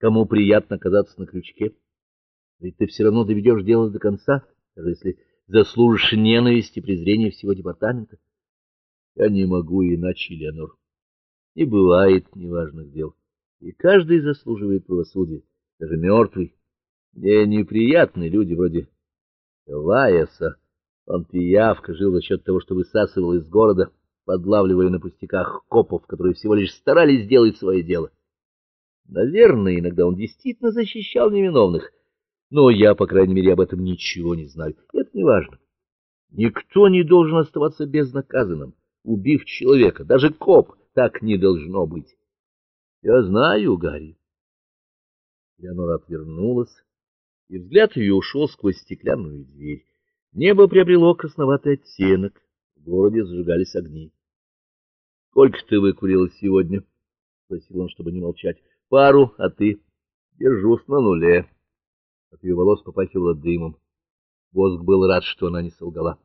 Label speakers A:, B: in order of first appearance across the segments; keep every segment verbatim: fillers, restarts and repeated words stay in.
A: кому приятно оказаться на крючке. Ведь ты все равно доведешь дело до конца, даже если заслужишь ненависть и презрение всего департамента. Я не могу иначе, Леонор. Не бывает неважных дел, и каждый заслуживает правосудия, даже мертвый. Мне неприятны люди вроде Элайаса. Он пиявка, жил за счет того, что высасывал из города, подлавливая на пустяках копов, которые всего лишь старались сделать свое дело. Наверное, иногда он действительно защищал невиновных, но я, по крайней мере, об этом ничего не знаю. Это не важно. Никто не должен оставаться безнаказанным, убив человека, даже коп. Так не должно быть. Я знаю, Гарри. Леонора отвернулась, и взгляд ее ушел сквозь стеклянную дверь. Небо приобрело красноватый оттенок, в городе зажигались огни. — Сколько ты выкурила сегодня? — спросил он, чтобы не молчать. — Пару, а ты? — Держусь на нуле. От ее волос попахивало дымом. Воск был рад, что она не солгала.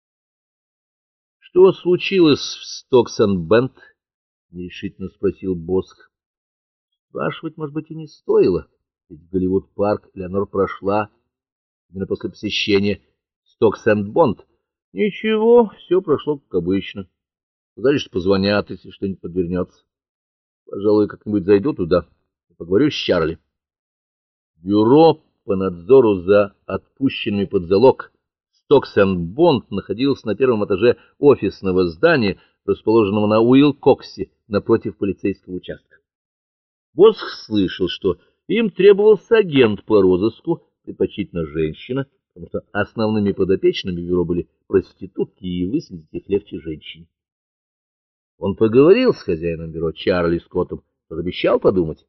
A: — Что случилось в Стокс-энд-Бент? — нерешительно спросил Босх. Спрашивать, может быть, и не стоило, ведь в Голливуд-парк Леонор прошла именно после посещения Стокс-энд-Бонд. Ничего, все прошло как обычно. Сказали, что позвонят, если что-нибудь подвернется. Пожалуй, как-нибудь зайду туда и поговорю с Чарли. Бюро по надзору за отпущенными под залог Стокс-энд-Бонд находилось на первом этаже офисного здания, расположенного на Уилкоксе, напротив полицейского участка. Босх слышал, что им требовался агент по розыску, предпочтительно женщина, потому что основными подопечными бюро были проститутки, и выследить их легче женщине. Он поговорил с хозяином бюро Чарли Скоттом, тот обещал подумать.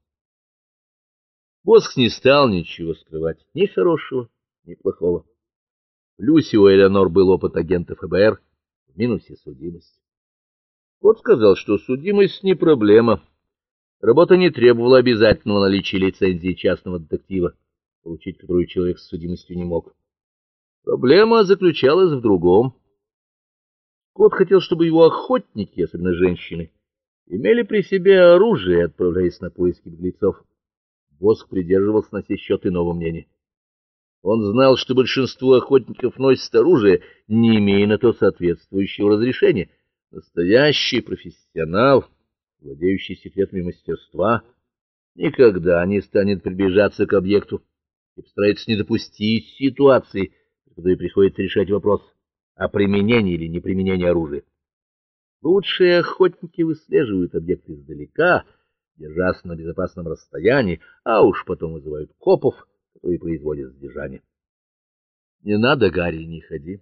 A: Босх не стал ничего скрывать, ни хорошего, ни плохого. Люси у Элеонор был опыт агента эф бэ эр, в минусе судимость. Скотт сказал, что судимость не проблема. Работа не требовала обязательного наличия лицензии частного детектива, получить которую человек с судимостью не мог. Проблема заключалась в другом. Скотт хотел, чтобы его охотники, особенно женщины, имели при себе оружие, отправляясь на поиски беглецов. Босх придерживался на сей счет иного мнения. Он знал, что большинство охотников носят оружие, не имея на то соответствующего разрешения. Настоящий профессионал, владеющий секретами мастерства, никогда не станет приближаться к объекту и постарается не допустить ситуации, в которой приходится решать вопрос о применении или неприменении оружия. Лучшие охотники выслеживают объекты издалека, держась на безопасном расстоянии, а уж потом вызывают копов, которые производят задержание. Не надо, Гарри, не ходи.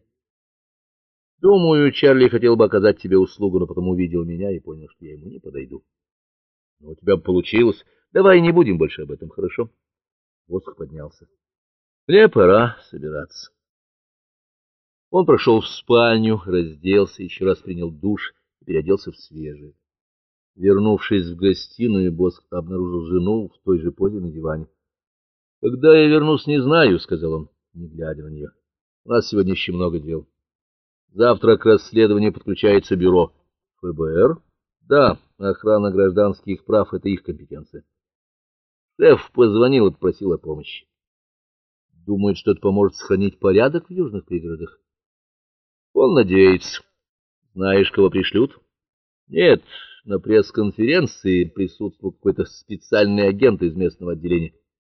A: Думаю, Чарли хотел бы оказать тебе услугу, но потом увидел меня и понял, что я ему не подойду. Но у тебя получилось. Давай не будем больше об этом, хорошо? Воск поднялся. Мне пора собираться. Он прошел в спальню, разделся, еще раз принял душ и переоделся в свежее. Вернувшись в гостиную, Босх обнаружил жену в той же позе на диване. — Когда я вернусь, не знаю, — сказал он, не глядя на нее. — У нас сегодня еще много дел. Завтра к расследованию подключается бюро. — эф бэ эр? — Да, охрана гражданских прав — это их компетенция. Шеф позвонил и попросил о помощи. Думает, что это поможет сохранить порядок в южных пригородах. Он надеется. Знаешь, кого пришлют? Нет, на пресс-конференции присутствовал какой-то специальный агент из местного отделения.